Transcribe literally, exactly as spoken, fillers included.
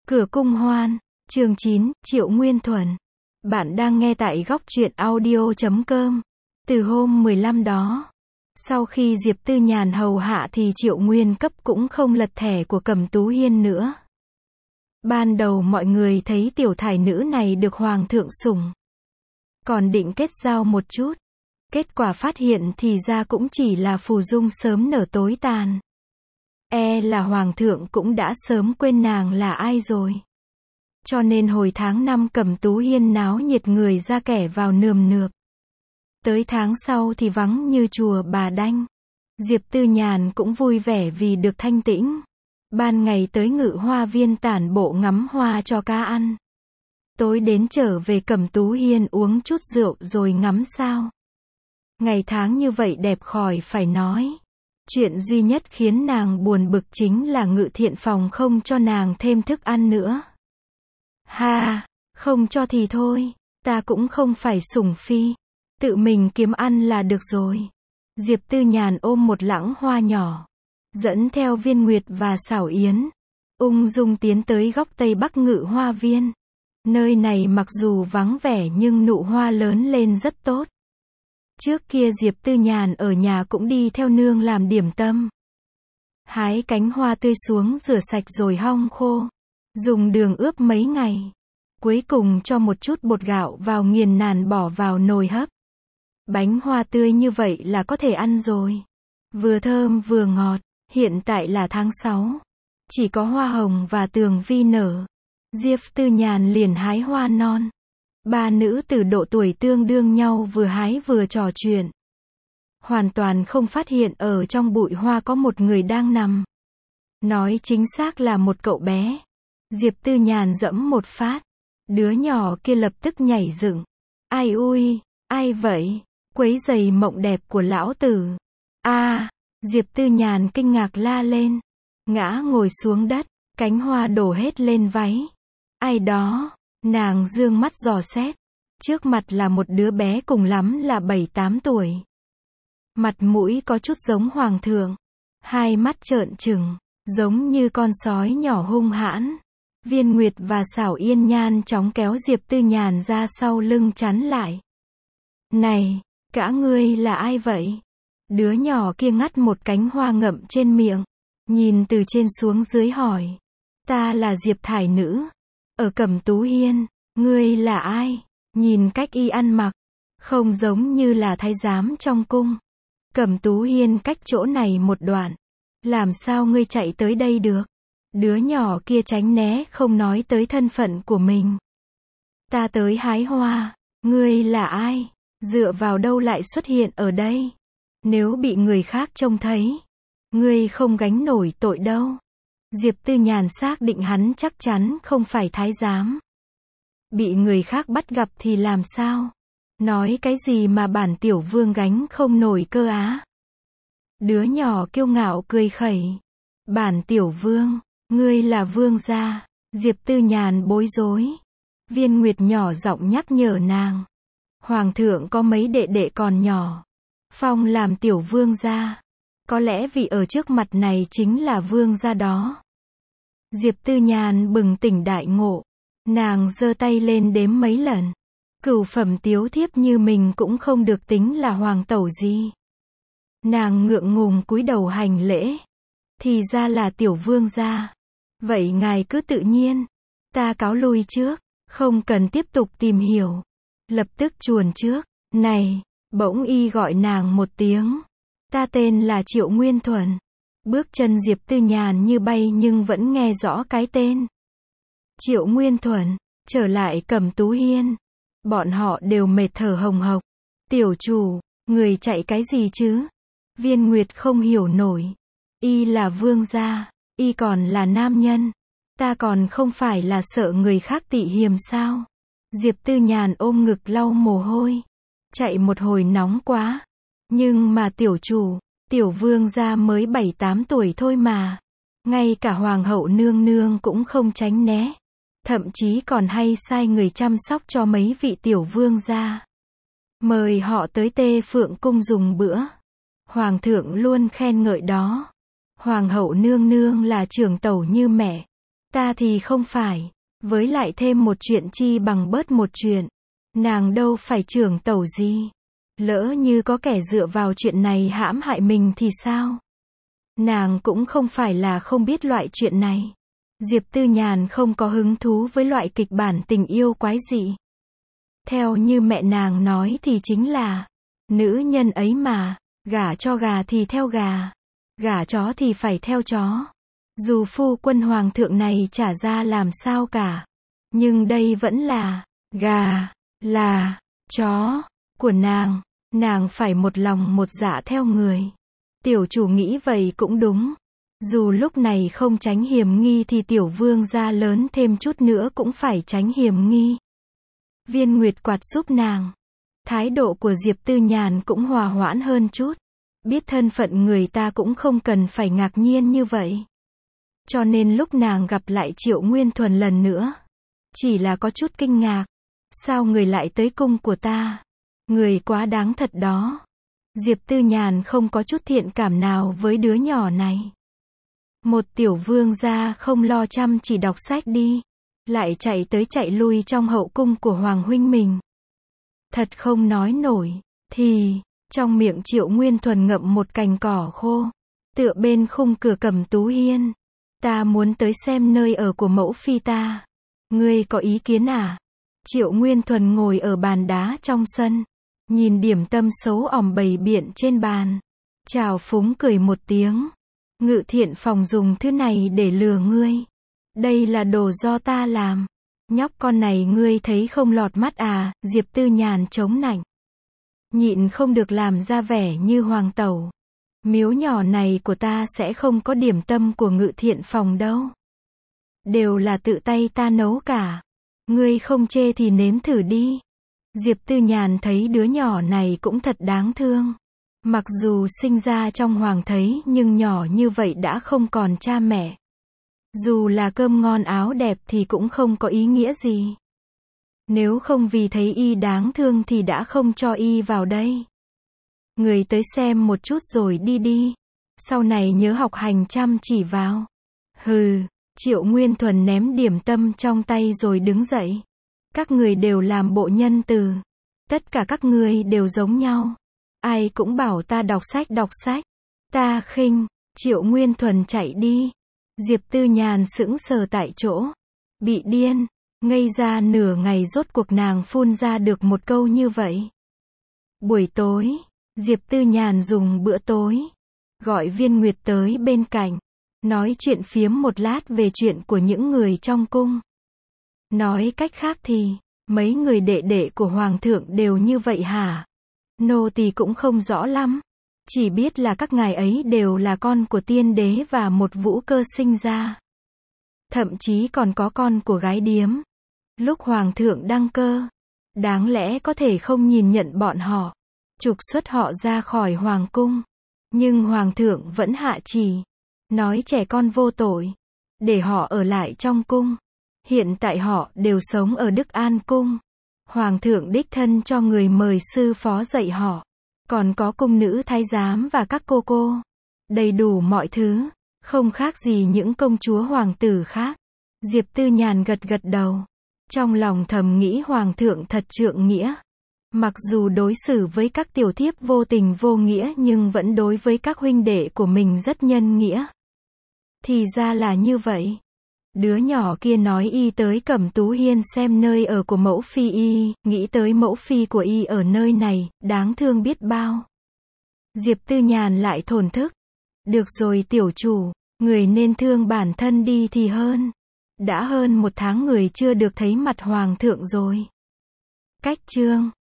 Cửa cung hoan, chương chín, Triệu Nguyên Thuần. Bạn đang nghe tại góc truyện audio chấm com. Từ hôm mười lăm đó, sau khi Diệp Tư Nhàn hầu hạ thì Triệu Nguyên Cấp cũng không lật thẻ của Cẩm Tú Hiên nữa. Ban đầu mọi người thấy tiểu thải nữ này được Hoàng thượng sủng, còn định kết giao một chút. Kết quả phát hiện thì ra cũng chỉ là phù dung sớm nở tối tàn. E là Hoàng thượng cũng đã sớm quên nàng là ai rồi. Cho nên hồi tháng năm Cẩm Tú Hiên náo nhiệt người ra kẻ vào nườm nượp. Tới tháng sau thì vắng như chùa Bà Đanh. Diệp Tư Nhàn cũng vui vẻ vì được thanh tĩnh. Ban ngày tới Ngự Hoa Viên tản bộ ngắm hoa cho cá ăn. Tối đến trở về Cẩm Tú Hiên uống chút rượu rồi ngắm sao. Ngày tháng như vậy đẹp khỏi phải nói. Chuyện duy nhất khiến nàng buồn bực chính là Ngự Thiện Phòng không cho nàng thêm thức ăn nữa. Ha, không cho thì thôi, ta cũng không phải sủng phi, tự mình kiếm ăn là được rồi. Diệp Tư Nhàn ôm một lẵng hoa nhỏ, dẫn theo Viên Nguyệt và Xảo Yến, ung dung tiến tới góc Tây Bắc Ngự Hoa Viên. Nơi này mặc dù vắng vẻ nhưng nụ hoa lớn lên rất tốt. Trước kia Diệp Tư Nhàn ở nhà cũng đi theo nương làm điểm tâm. Hái cánh hoa tươi xuống rửa sạch rồi hong khô. Dùng đường ướp mấy ngày. Cuối cùng cho một chút bột gạo vào nghiền nàn bỏ vào nồi hấp. Bánh hoa tươi như vậy là có thể ăn rồi. Vừa thơm vừa ngọt. Hiện tại là tháng sáu. Chỉ có hoa hồng và tường vi nở. Diệp Tư Nhàn liền hái hoa non. Ba nữ từ độ tuổi tương đương nhau vừa hái vừa trò chuyện. Hoàn toàn không phát hiện ở trong bụi hoa có một người đang nằm. Nói chính xác là một cậu bé. Diệp Tư Nhàn dẫm một phát. Đứa nhỏ kia lập tức nhảy dựng. Ai ui, ai vậy? Quấy giày mộng đẹp của lão tử. A, à, Diệp Tư Nhàn kinh ngạc la lên. Ngã ngồi xuống đất, cánh hoa đổ hết lên váy. Ai đó? Nàng dương mắt dò xét. Trước mặt là một đứa bé cùng lắm là bảy tám tuổi. Mặt mũi có chút giống hoàng thượng. Hai mắt trợn trừng, giống như con sói nhỏ hung hãn. Viên Nguyệt và Xảo Yên nhan chóng kéo Diệp Tư Nhàn ra sau lưng chắn lại. Này, cả ngươi là ai vậy? Đứa nhỏ kia ngắt một cánh hoa ngậm trên miệng. Nhìn từ trên xuống dưới hỏi. Ta là Diệp thải nữ. Ở Cẩm Tú Hiên, ngươi là ai? Nhìn cách y ăn mặc, không giống như là thái giám trong cung. Cẩm Tú Hiên cách chỗ này một đoạn. Làm sao ngươi chạy tới đây được? Đứa nhỏ kia tránh né không nói tới thân phận của mình. Ta tới hái hoa, ngươi là ai? Dựa vào đâu lại xuất hiện ở đây? Nếu bị người khác trông thấy, ngươi không gánh nổi tội đâu. Diệp Tư Nhàn xác định hắn chắc chắn không phải thái giám. Bị người khác bắt gặp thì làm sao? Nói cái gì mà bản tiểu vương gánh không nổi cơ á? Đứa nhỏ kiêu ngạo cười khẩy. Bản tiểu vương, ngươi là vương gia. Diệp Tư Nhàn bối rối. Viên Nguyệt nhỏ giọng nhắc nhở nàng. Hoàng thượng có mấy đệ đệ còn nhỏ. Phong làm tiểu vương gia. Có lẽ vị ở trước mặt này chính là vương gia đó. Diệp Tư Nhàn bừng tỉnh đại ngộ. Nàng giơ tay lên đếm mấy lần. Cửu phẩm tiếu thiếp như mình cũng không được tính là hoàng tẩu gì. Nàng ngượng ngùng cúi đầu hành lễ. Thì ra là tiểu vương gia. Vậy ngài cứ tự nhiên. Ta cáo lui trước. Không cần tiếp tục tìm hiểu. Lập tức chuồn trước. Này, bỗng y gọi nàng một tiếng. Ta tên là Triệu Nguyên Thuần. Bước chân Diệp Tư Nhàn như bay nhưng vẫn nghe rõ cái tên. Triệu Nguyên Thuần, trở lại Cẩm Tú Hiên. Bọn họ đều mệt thở hồng hộc. Tiểu chủ, người chạy cái gì chứ? Viên Nguyệt không hiểu nổi. Y là vương gia, y còn là nam nhân. Ta còn không phải là sợ người khác tị hiềm sao? Diệp Tư Nhàn ôm ngực lau mồ hôi. Chạy một hồi nóng quá. Nhưng mà tiểu chủ, tiểu vương gia mới bảy tám tuổi thôi mà. Ngay cả hoàng hậu nương nương cũng không tránh né. Thậm chí còn hay sai người chăm sóc cho mấy vị tiểu vương gia. Mời họ tới Tê Phượng cung dùng bữa. Hoàng thượng luôn khen ngợi đó. Hoàng hậu nương nương là trưởng tẩu như mẹ. Ta thì không phải. Với lại thêm một chuyện chi bằng bớt một chuyện. Nàng đâu phải trưởng tẩu gì. Lỡ như có kẻ dựa vào chuyện này hãm hại mình thì sao? Nàng cũng không phải là không biết loại chuyện này. Diệp Tư Nhàn không có hứng thú với loại kịch bản tình yêu quái dị. Theo như mẹ nàng nói thì chính là, nữ nhân ấy mà, gả cho gà thì theo gà, gả chó thì phải theo chó. Dù phu quân hoàng thượng này trả ra làm sao cả, nhưng đây vẫn là, gà, là, chó, của nàng, nàng phải một lòng một dạ theo người. Tiểu chủ nghĩ vậy cũng đúng. Dù lúc này không tránh hiểm nghi thì tiểu vương gia lớn thêm chút nữa cũng phải tránh hiểm nghi. Viên Nguyệt quạt giúp nàng. Thái độ của Diệp Tư Nhàn cũng hòa hoãn hơn chút. Biết thân phận người ta cũng không cần phải ngạc nhiên như vậy. Cho nên lúc nàng gặp lại Triệu Nguyên Thuần lần nữa, chỉ là có chút kinh ngạc. Sao người lại tới cung của ta? Người quá đáng thật đó. Diệp Tư Nhàn không có chút thiện cảm nào với đứa nhỏ này. Một tiểu vương gia không lo chăm chỉ đọc sách đi, lại chạy tới chạy lui trong hậu cung của hoàng huynh mình. Thật không nói nổi. Thì, trong miệng Triệu Nguyên Thuần ngậm một cành cỏ khô, tựa bên khung cửa Cẩm Tú Hiên. Ta muốn tới xem nơi ở của mẫu phi ta. Ngươi có ý kiến à? Triệu Nguyên Thuần ngồi ở bàn đá trong sân, nhìn điểm tâm xấu ỏm bày biện trên bàn, trào phúng cười một tiếng. Ngự thiện phòng dùng thứ này để lừa ngươi. Đây là đồ do ta làm. Nhóc con này ngươi thấy không lọt mắt à? Diệp Tư Nhàn chống nạnh, nhịn không được làm ra vẻ như hoàng tẩu. Miếu nhỏ này của ta sẽ không có điểm tâm của ngự thiện phòng đâu. Đều là tự tay ta nấu cả. Ngươi không chê thì nếm thử đi. Diệp Tư Nhàn thấy đứa nhỏ này cũng thật đáng thương. Mặc dù sinh ra trong hoàng thấy nhưng nhỏ như vậy đã không còn cha mẹ. Dù là cơm ngon áo đẹp thì cũng không có ý nghĩa gì. Nếu không vì thấy y đáng thương thì đã không cho y vào đây. Người tới xem một chút rồi đi đi. Sau này nhớ học hành chăm chỉ vào. Hừ, Triệu Nguyên Thuần ném điểm tâm trong tay rồi đứng dậy. Các người đều làm bộ nhân từ. Tất cả các người đều giống nhau. Ai cũng bảo ta đọc sách đọc sách. Ta khinh. Triệu Nguyên Thuần chạy đi. Diệp Tư Nhàn sững sờ tại chỗ. Bị điên. Ngây ra nửa ngày rốt cuộc nàng phun ra được một câu như vậy. Buổi tối, Diệp Tư Nhàn dùng bữa tối, gọi Viên Nguyệt tới bên cạnh, nói chuyện phiếm một lát về chuyện của những người trong cung. Nói cách khác thì, mấy người đệ đệ của Hoàng thượng đều như vậy hả? Nô tỳ cũng không rõ lắm. Chỉ biết là các ngài ấy đều là con của tiên đế và một vũ cơ sinh ra. Thậm chí còn có con của gái điếm. Lúc Hoàng thượng đăng cơ, đáng lẽ có thể không nhìn nhận bọn họ, trục xuất họ ra khỏi Hoàng cung. Nhưng Hoàng thượng vẫn hạ chỉ, nói trẻ con vô tội, để họ ở lại trong cung. Hiện tại họ đều sống ở Đức An Cung. Hoàng thượng đích thân cho người mời sư phó dạy họ. Còn có cung nữ thái giám và các cô cô. Đầy đủ mọi thứ, không khác gì những công chúa hoàng tử khác. Diệp Tư Nhàn gật gật đầu. Trong lòng thầm nghĩ Hoàng thượng thật trượng nghĩa. Mặc dù đối xử với các tiểu thiếp vô tình vô nghĩa nhưng vẫn đối với các huynh đệ của mình rất nhân nghĩa. Thì ra là như vậy. Đứa nhỏ kia nói y tới Cẩm Tú Hiên xem nơi ở của mẫu phi y, nghĩ tới mẫu phi của y ở nơi này, đáng thương biết bao. Diệp Tư Nhàn lại thổn thức. Được rồi tiểu chủ, người nên thương bản thân đi thì hơn. Đã hơn một tháng người chưa được thấy mặt Hoàng thượng rồi. Cách chương